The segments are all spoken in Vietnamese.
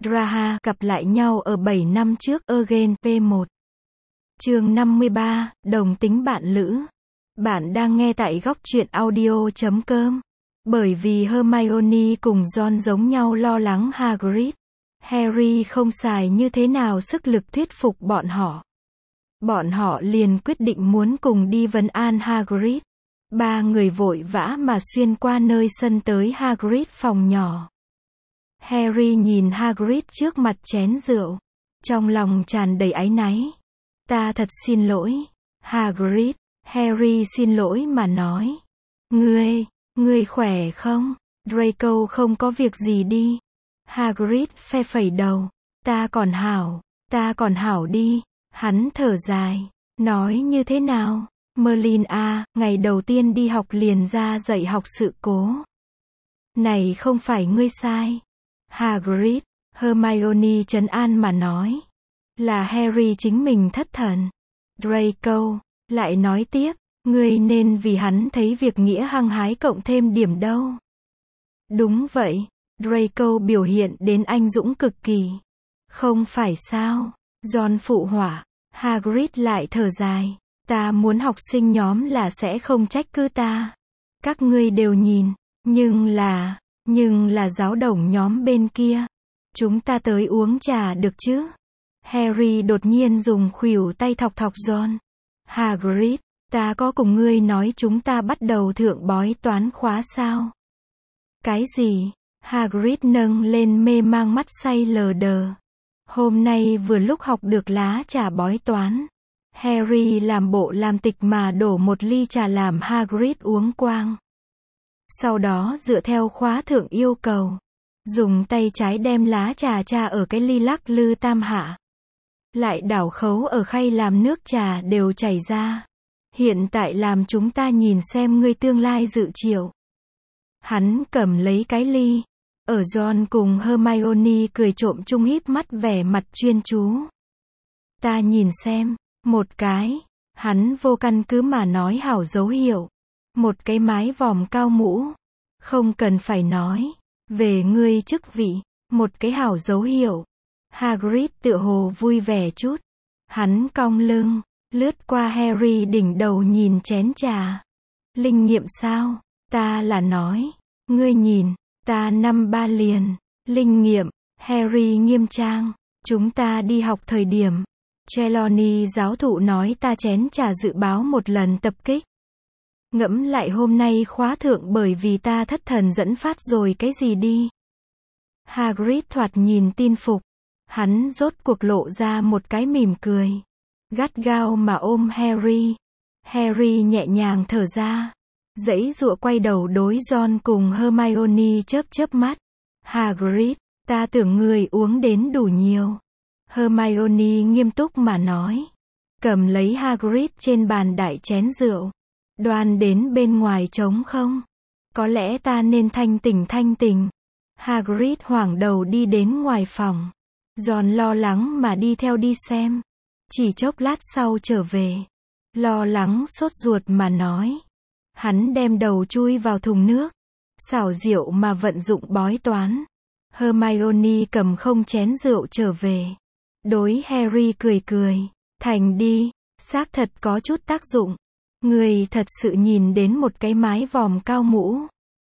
Draha gặp lại nhau ở 7 năm trước Again P1. Chương 53, đồng tính bạn lữ. Bạn đang nghe tại góc truyện audio.com. Bởi vì Hermione cùng Ron giống nhau lo lắng Hagrid, Harry không xài như thế nào sức lực thuyết phục bọn họ. Bọn họ liền quyết định muốn cùng đi vấn an Hagrid. Ba người vội vã mà xuyên qua nơi sân tới Hagrid phòng nhỏ. Harry nhìn Hagrid trước mặt chén rượu, trong lòng tràn đầy áy náy. Ta thật xin lỗi, Hagrid. Harry xin lỗi mà nói. Ngươi khỏe không? Draco không có việc gì đi. Hagrid phe phẩy đầu. Ta còn hảo đi. Hắn thở dài, nói như thế nào? Merlin à, ngày đầu tiên đi học liền ra dạy học sự cố. Này không phải ngươi sai. Hagrid, Hermione trấn an mà nói. Là Harry chính mình thất thần. Draco lại nói tiếp, ngươi nên vì hắn thấy việc nghĩa hăng hái cộng thêm điểm đâu. Đúng vậy, Draco biểu hiện đến anh dũng cực kỳ. Không phải sao? Ron phụ họa. Hagrid lại thở dài. Ta muốn học sinh nhóm là sẽ không trách cứ ta. Các ngươi đều nhìn, nhưng là giáo đồng nhóm bên kia. Chúng ta tới uống trà được chứ? Harry đột nhiên dùng khuỷu tay thọc thọc Ron. Hagrid, ta có cùng ngươi nói chúng ta bắt đầu thượng bói toán khóa sao? Cái gì? Hagrid nâng lên mê mang mắt say lờ đờ. Hôm nay vừa lúc học được lá trà bói toán. Harry làm bộ làm tịch mà đổ một ly trà làm Hagrid uống quang. Sau đó dựa theo khóa thượng yêu cầu, dùng tay trái đem lá trà ở cái ly lắc lư tam hạ. Lại đảo khấu ở khay làm nước trà đều chảy ra. Hiện tại làm chúng ta nhìn xem ngươi tương lai dự triệu. Hắn cầm lấy cái ly. Ở Ron cùng Hermione cười trộm chung híp mắt vẻ mặt chuyên chú. Ta nhìn xem, một cái. Hắn vô căn cứ mà nói hảo dấu hiệu. Một cái mái vòm cao mũ. Không cần phải nói. Về ngươi chức vị. Một cái hảo dấu hiệu. Hagrid tựa hồ vui vẻ chút. Hắn cong lưng, lướt qua Harry đỉnh đầu nhìn chén trà. Linh nghiệm sao? Ta là nói. Ngươi nhìn, ta năm ba liền. Linh nghiệm. Harry nghiêm trang. Chúng ta đi học thời điểm. Trelawney giáo thụ nói ta chén trà dự báo một lần tập kích. Ngẫm lại hôm nay khóa thượng bởi vì ta thất thần dẫn phát rồi cái gì đi. Hagrid thoạt nhìn tin phục. Hắn rốt cuộc lộ ra một cái mỉm cười. Gắt gao mà ôm Harry. Harry nhẹ nhàng thở ra. Giãy giụa quay đầu đối Ron cùng Hermione chớp mắt. Hagrid, ta tưởng người uống đến đủ nhiều. Hermione nghiêm túc mà nói. Cầm lấy Hagrid trên bàn đại chén rượu. Đoan đến bên ngoài trống không? Có lẽ ta nên thanh tỉnh. Hagrid hoảng đầu đi đến ngoài phòng. Ron lo lắng mà đi theo đi xem. Chỉ chốc lát sau trở về. Lo lắng sốt ruột mà nói. Hắn đem đầu chui vào thùng nước. Xảo diệu mà vận dụng bói toán. Hermione cầm không chén rượu trở về. Đối Harry cười. Thành đi, xác thật có chút tác dụng. Người thật sự nhìn đến một cái mái vòm cao mũ.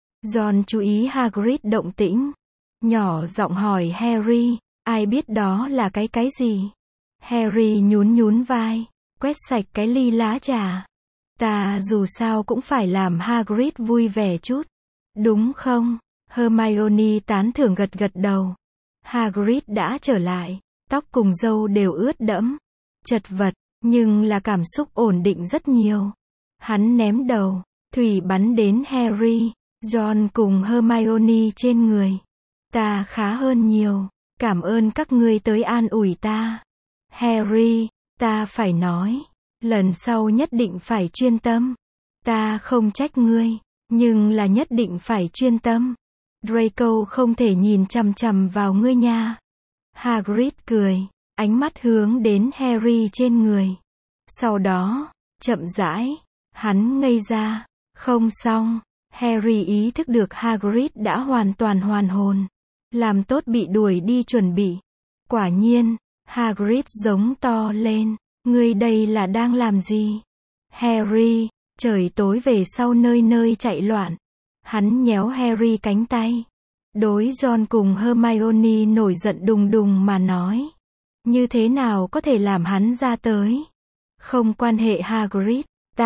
Ron chú ý Hagrid động tĩnh. Nhỏ giọng hỏi Harry. Ai biết đó là cái gì? Harry nhún vai, quét sạch cái ly lá trà. Ta dù sao cũng phải làm Hagrid vui vẻ chút. Đúng không? Hermione tán thưởng gật đầu. Hagrid đã trở lại, tóc cùng râu đều ướt đẫm, chật vật, nhưng là cảm xúc ổn định rất nhiều. Hắn ném đầu, thủy bắn đến Harry, Ron cùng Hermione trên người. Ta khá hơn nhiều. Cảm ơn các ngươi tới an ủi ta. Harry, ta phải nói. Lần sau nhất định phải chuyên tâm. Ta không trách ngươi, nhưng là nhất định phải chuyên tâm. Draco không thể nhìn chằm chằm vào ngươi nha. Hagrid cười, ánh mắt hướng đến Harry trên người. Sau đó, chậm rãi, hắn ngây ra. Không xong. Harry ý thức được Hagrid đã hoàn toàn hoàn hồn. Làm tốt bị đuổi đi chuẩn bị. Quả nhiên, Hagrid giống to lên. Ngươi đây là đang làm gì? Harry, trời tối về sau nơi nơi chạy loạn. Hắn nhéo Harry cánh tay. Đối Ron cùng Hermione nổi giận đùng đùng mà nói. Như thế nào có thể làm hắn ra tới? Không quan hệ Hagrid,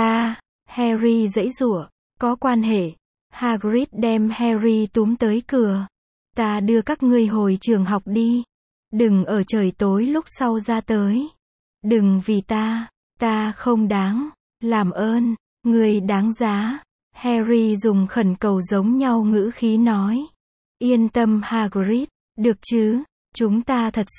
Harry giãy giụa. Có quan hệ. Hagrid đem Harry túm tới cửa. Ta đưa các ngươi hồi trường học đi. Đừng ở trời tối lúc sau ra tới. Đừng vì ta không đáng. Làm ơn, ngươi đáng giá. Harry dùng khẩn cầu giống nhau ngữ khí nói. Yên tâm Hagrid, được chứ, chúng ta thật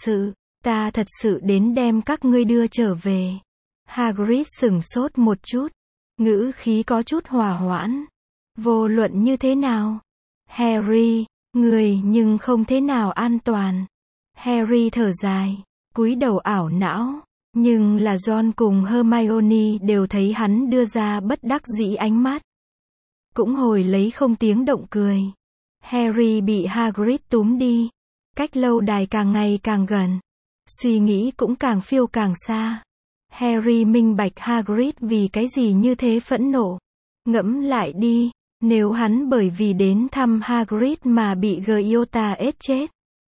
sự đến đem các ngươi đưa trở về. Hagrid sửng sốt một chút, ngữ khí có chút hòa hoãn. Vô luận như thế nào? Harry, người nhưng không thế nào an toàn. Harry thở dài, cúi đầu ảo não, nhưng là Ron cùng Hermione đều thấy hắn đưa ra bất đắc dĩ ánh mắt. Cũng hồi lấy không tiếng động cười. Harry bị Hagrid túm đi. Cách lâu đài càng ngày càng gần. Suy nghĩ cũng càng phiêu càng xa. Harry minh bạch Hagrid vì cái gì như thế phẫn nộ. Ngẫm lại đi, nếu hắn bởi vì đến thăm Hagrid mà bị Giota ết chết.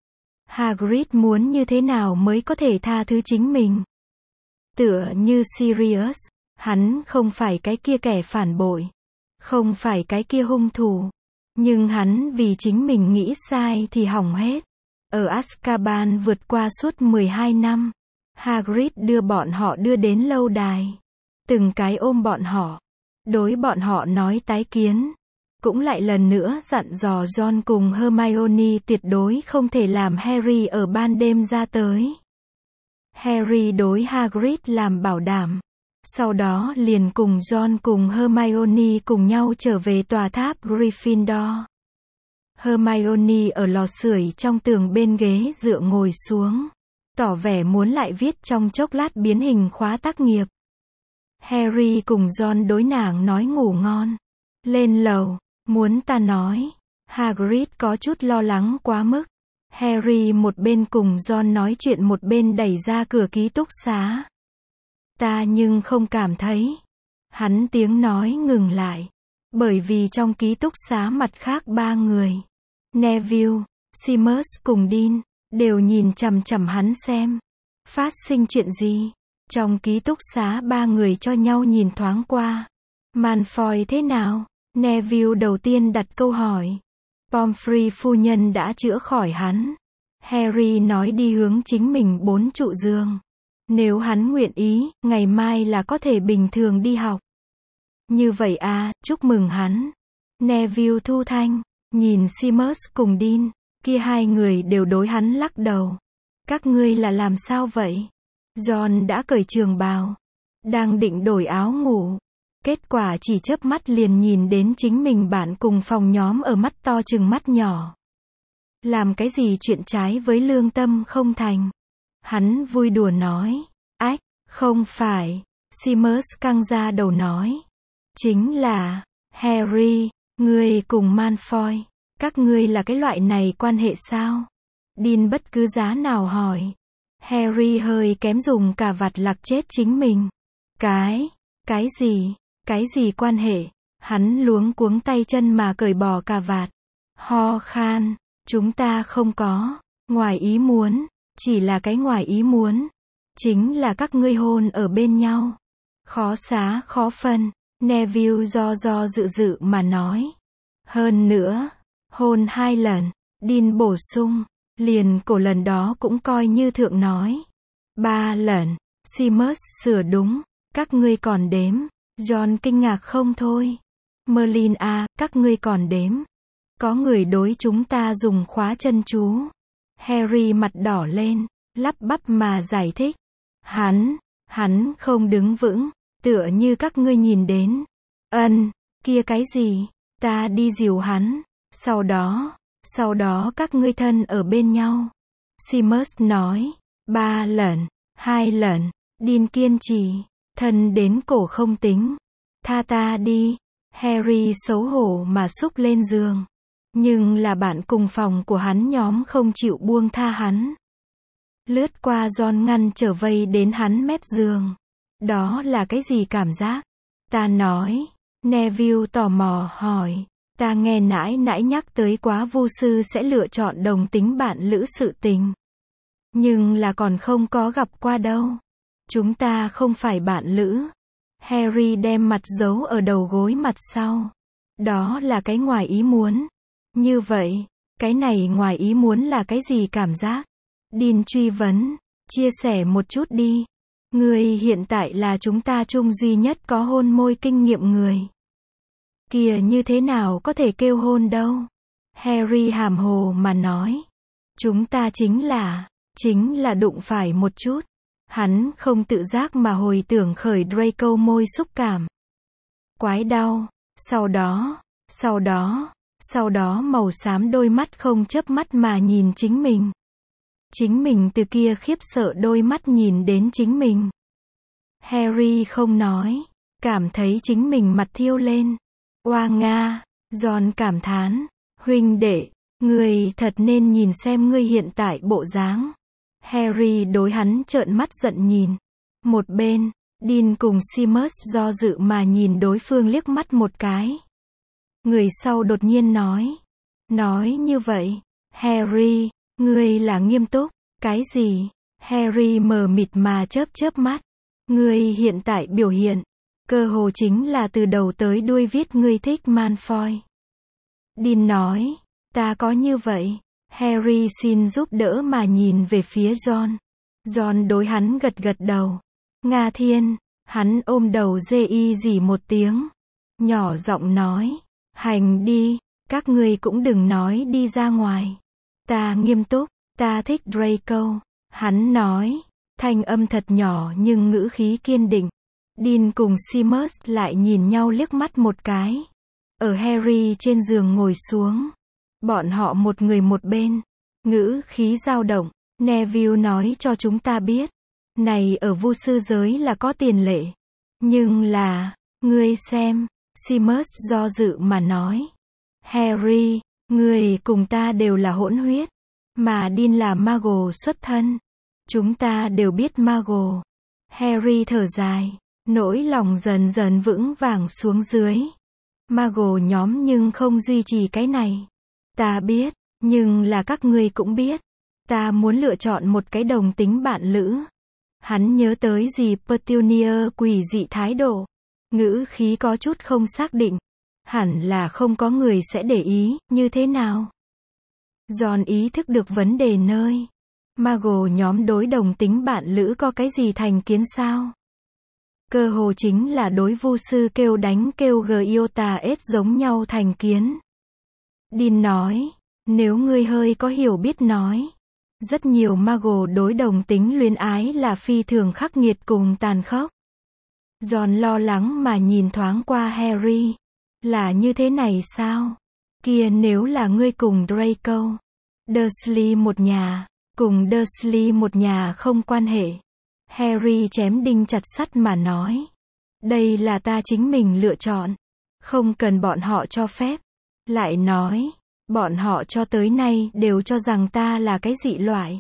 Hagrid muốn như thế nào mới có thể tha thứ chính mình? Tựa như Sirius, hắn không phải cái kia kẻ phản bội. Không phải cái kia hung thủ. Nhưng hắn vì chính mình nghĩ sai thì hỏng hết. Ở Azkaban vượt qua suốt 12 năm. Hagrid đưa bọn họ đưa đến lâu đài. Từng cái ôm bọn họ. Đối bọn họ nói tái kiến. Cũng lại lần nữa dặn dò Ron cùng Hermione tuyệt đối không thể làm Harry ở ban đêm ra tới. Harry đối Hagrid làm bảo đảm. Sau đó liền cùng Ron cùng Hermione cùng nhau trở về tòa tháp Gryffindor. Hermione ở lò sưởi trong tường bên ghế dựa ngồi xuống. Tỏ vẻ muốn lại viết trong chốc lát biến hình khóa tác nghiệp. Harry cùng Ron đối nàng nói ngủ ngon. Lên lầu, muốn ta nói. Hagrid có chút lo lắng quá mức. Harry một bên cùng Ron nói chuyện một bên đẩy ra cửa ký túc xá. Ta nhưng không cảm thấy. Hắn tiếng nói ngừng lại. Bởi vì trong ký túc xá mặt khác ba người. Neville, Seamus cùng Dean, đều nhìn chằm chằm hắn xem. Phát sinh chuyện gì? Trong ký túc xá ba người cho nhau nhìn thoáng qua. Malfoy thế nào? Neville đầu tiên đặt câu hỏi. Pomfrey phu nhân đã chữa khỏi hắn. Harry nói đi hướng chính mình 4 trụ giường. Nếu hắn nguyện ý, ngày mai là có thể bình thường đi học. Như vậy à, chúc mừng hắn. Neville thu thanh, nhìn Seamus cùng Dean, kia hai người đều đối hắn lắc đầu. Các ngươi là làm sao vậy? Ron đã cởi trường bào, đang định đổi áo ngủ. Kết quả chỉ chớp mắt liền nhìn đến chính mình bạn cùng phòng nhóm ở mắt to chừng mắt nhỏ. Làm cái gì chuyện trái với lương tâm không thành? Hắn vui đùa nói. Ách, không phải. Seamus căng ra đầu nói. Chính là, Harry, ngươi cùng Malfoy, các ngươi là cái loại này quan hệ sao? Dean bất cứ giá nào hỏi. Harry hơi kém dùng cà vạt lặc chết chính mình. Cái gì quan hệ? Hắn luống cuống tay chân mà cởi bỏ cà vạt. Ho khan, chúng ta không có, ngoài ý muốn, chỉ là cái ngoài ý muốn. Chính là các ngươi hôn ở bên nhau. Khó xá khó phân, Neville do dự mà nói. Hơn nữa, hôn 2 lần, Dean bổ sung, liền cổ lần đó cũng coi như thượng nói. 3 lần, Seamus sửa đúng, các ngươi còn đếm. John kinh ngạc không thôi. Merlin à, các ngươi còn đếm. Có người đối chúng ta dùng khóa chân chú. Harry mặt đỏ lên, lắp bắp mà giải thích. Hắn không đứng vững, tựa như các ngươi nhìn đến. Kia cái gì? Ta đi dìu hắn. Sau đó các ngươi thân ở bên nhau. Seamus nói. 3 lần, 2 lần, Dean kiên trì. Thân đến cổ không tính. Tha ta đi. Harry xấu hổ mà xúc lên giường. Nhưng là bạn cùng phòng của hắn nhóm không chịu buông tha hắn. Lướt qua John ngăn trở vây đến hắn mép giường. Đó là cái gì cảm giác? Ta nói. Neville tò mò hỏi. Ta nghe nãy nãy nhắc tới quá vu sư sẽ lựa chọn đồng tính bạn lữ sự tình. Nhưng là còn không có gặp qua đâu. Chúng ta không phải bạn lữ. Harry đem mặt giấu ở đầu gối mặt sau. Đó là cái ngoài ý muốn. Như vậy, cái này ngoài ý muốn là cái gì cảm giác? Dean truy vấn, chia sẻ một chút đi. Người hiện tại là chúng ta chung duy nhất có hôn môi kinh nghiệm người. Kìa như thế nào có thể kêu hôn đâu? Harry hàm hồ mà nói. Chúng ta chính là đụng phải một chút. Hắn không tự giác mà hồi tưởng khởi Draco môi xúc cảm. Quái đau. Sau đó màu xám đôi mắt không chớp mắt mà nhìn chính mình. Chính mình từ kia khiếp sợ đôi mắt nhìn đến chính mình. Harry không nói, cảm thấy chính mình mặt thiêu lên. Oa nga, Ron cảm thán, huynh đệ, ngươi thật nên nhìn xem ngươi hiện tại bộ dáng. Harry đối hắn trợn mắt giận nhìn. Một bên, Dean cùng Seamus do dự mà nhìn đối phương liếc mắt một cái. Người sau đột nhiên nói như vậy, Harry, ngươi là nghiêm túc, cái gì? Harry mờ mịt mà chớp mắt. Ngươi hiện tại biểu hiện, cơ hồ chính là từ đầu tới đuôi viết ngươi thích Malfoy. Dean nói, ta có như vậy. Harry xin giúp đỡ mà nhìn về phía Ron. Ron đối hắn gật đầu. Nga thiên, hắn ôm đầu dì một tiếng. Nhỏ giọng nói, hành đi, các ngươi cũng đừng nói đi ra ngoài. Ta nghiêm túc, ta thích Draco. Hắn nói, thanh âm thật nhỏ nhưng ngữ khí kiên định. Dean cùng Seamus lại nhìn nhau liếc mắt một cái. Ở Harry trên giường ngồi xuống. Bọn họ một người một bên. Ngữ khí dao động. Neville nói cho chúng ta biết. Này ở vu sư giới là có tiền lệ. Nhưng là, ngươi xem. Seamus do dự mà nói. Harry, ngươi cùng ta đều là hỗn huyết. Mà Dean là Muggle xuất thân. Chúng ta đều biết Muggle. Harry thở dài. Nỗi lòng dần dần vững vàng xuống dưới. Muggle nhóm nhưng không duy trì cái này. Ta biết, nhưng là các ngươi cũng biết. Ta muốn lựa chọn một cái đồng tính bạn lữ. Hắn nhớ tới gì Petunia quỷ dị thái độ. Ngữ khí có chút không xác định. Hẳn là không có người sẽ để ý, như thế nào? Ron ý thức được vấn đề nơi. Muggle nhóm đối đồng tính bạn lữ có cái gì thành kiến sao? Cơ hồ chính là đối vu sư kêu đánh kêu Giota S giống nhau thành kiến. Dean nói, nếu ngươi hơi có hiểu biết nói. Rất nhiều Muggle đối đồng tính luyến ái là phi thường khắc nghiệt cùng tàn khốc. Ron lo lắng mà nhìn thoáng qua Harry. Là như thế này sao? Kia nếu là ngươi cùng Draco. Dursley một nhà. Cùng Dursley một nhà không quan hệ. Harry chém đinh chặt sắt mà nói. Đây là ta chính mình lựa chọn. Không cần bọn họ cho phép. Lại nói, bọn họ cho tới nay đều cho rằng ta là cái dị loại.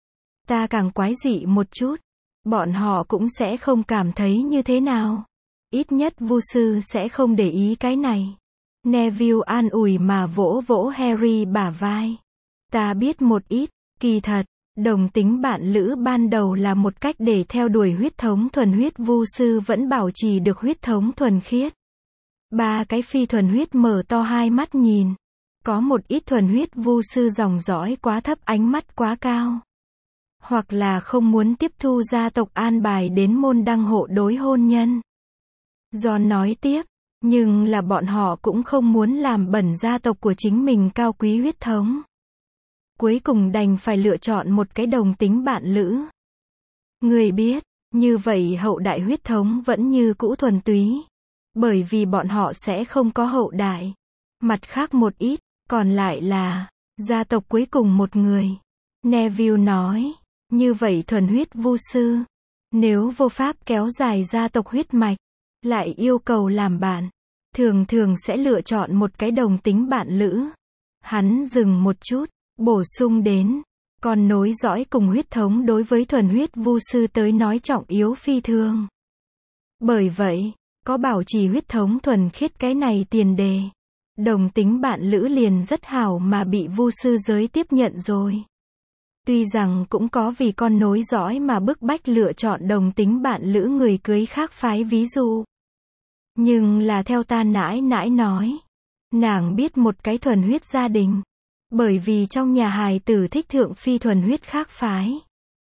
Ta càng quái dị một chút. Bọn họ cũng sẽ không cảm thấy như thế nào. Ít nhất vu sư sẽ không để ý cái này. Neville an ủi mà vỗ vỗ Harry bả vai. Ta biết một ít, kỳ thật. Đồng tính bạn lữ ban đầu là một cách để theo đuổi huyết thống thuần huyết vu sư vẫn bảo trì được huyết thống thuần khiết. Ba cái phi thuần huyết mở to hai mắt nhìn. Có một ít thuần huyết vu sư dòng dõi quá thấp ánh mắt quá cao. Hoặc là không muốn tiếp thu gia tộc an bài đến môn đăng hộ đối hôn nhân. John nói tiếp, nhưng là bọn họ cũng không muốn làm bẩn gia tộc của chính mình cao quý huyết thống. Cuối cùng đành phải lựa chọn một cái đồng tính bạn lữ. Người biết, như vậy hậu đại huyết thống vẫn như cũ thuần túy. Bởi vì bọn họ sẽ không có hậu đại. Mặt khác một ít, còn lại là gia tộc cuối cùng một người. Neville nói, như vậy thuần huyết vu sư. Nếu vô pháp kéo dài gia tộc huyết mạch, lại yêu cầu làm bạn, thường thường sẽ lựa chọn một cái đồng tính bạn lữ. Hắn dừng một chút, bổ sung đến, con nối dõi cùng huyết thống đối với thuần huyết vu sư tới nói trọng yếu phi thường. Bởi vậy, có bảo trì huyết thống thuần khiết cái này tiền đề, đồng tính bạn lữ liền rất hảo mà bị vu sư giới tiếp nhận rồi. Tuy rằng cũng có vì con nối dõi mà bức bách lựa chọn đồng tính bạn lữ người cưới khác phái ví dụ. Nhưng là theo ta nãi nãi nói, nàng biết một cái thuần huyết gia đình. Bởi vì trong nhà hài tử thích thượng phi thuần huyết khác phái.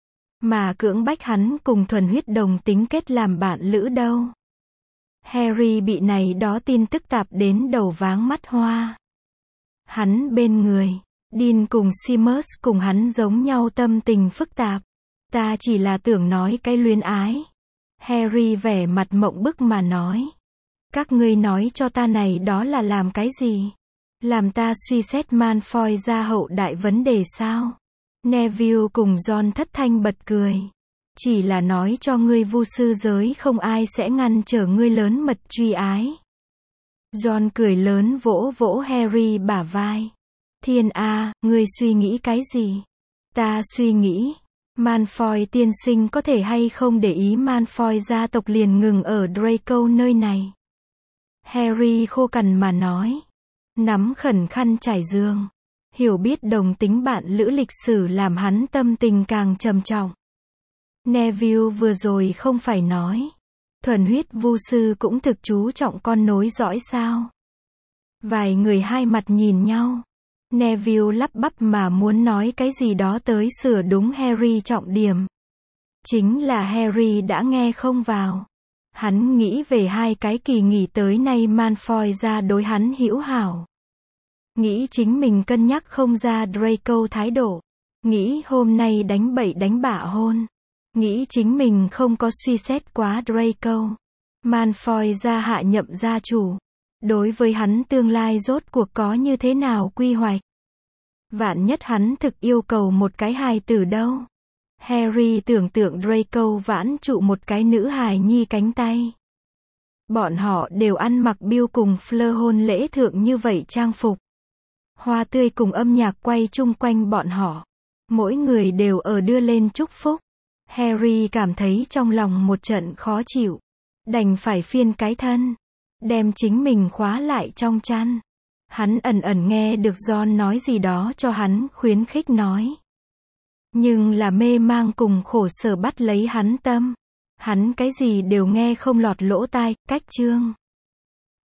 Mà cưỡng bách hắn cùng thuần huyết đồng tính kết làm bạn lữ đâu. Harry bị này đó tin tức tạp đến đầu váng mắt hoa. Hắn bên người, Dean cùng Seamus cùng hắn giống nhau tâm tình phức tạp. Ta chỉ là tưởng nói cái luyến ái. Harry vẻ mặt mộng bức mà nói. Các ngươi nói cho ta này đó là làm cái gì? Làm ta suy xét Malfoy ra hậu đại vấn đề sao? Neville cùng Ron thất thanh bật cười. Chỉ là nói cho ngươi vu sư giới không ai sẽ ngăn trở ngươi lớn mật truy ái. Ron cười lớn vỗ vỗ Harry bả vai. Thiên A, ngươi suy nghĩ cái gì? Ta suy nghĩ, Malfoy tiên sinh có thể hay không để ý Malfoy gia tộc liền ngừng ở Draco nơi này. Harry khô cằn mà nói. Nắm khẩn khăn trải giường. Hiểu biết đồng tính bạn lữ lịch sử làm hắn tâm tình càng trầm trọng. Neville vừa rồi không phải nói. Thuần huyết vu sư cũng thực chú trọng con nối dõi sao. Vài người hai mặt nhìn nhau. Neville lắp bắp mà muốn nói cái gì đó tới sửa đúng Harry trọng điểm. Chính là Harry đã nghe không vào. Hắn nghĩ về hai cái kỳ nghỉ tới nay Malfoy ra đối hắn hữu hảo. Nghĩ chính mình cân nhắc không ra Draco thái độ. Nghĩ hôm nay đánh bậy đánh bạ hôn. Nghĩ chính mình không có suy xét quá Draco. Malfoy ra hạ nhậm gia chủ. Đối với hắn tương lai rốt cuộc có như thế nào quy hoạch. Vạn nhất hắn thực yêu cầu một cái hài tử đâu. Harry tưởng tượng Draco vãn trụ một cái nữ hài nhi cánh tay. Bọn họ đều ăn mặc Bill cùng Fleur hôn lễ thượng như vậy trang phục. Hoa tươi cùng âm nhạc quay chung quanh bọn họ. Mỗi người đều ở đưa lên chúc phúc. Harry cảm thấy trong lòng một trận khó chịu. Đành phải phiên cái thân. Đem chính mình khóa lại trong chăn. Hắn ẩn ẩn nghe được Ron nói gì đó cho hắn khuyến khích nói. Nhưng là mê mang cùng khổ sở bắt lấy hắn tâm. Hắn cái gì đều nghe không lọt lỗ tai, cách chương.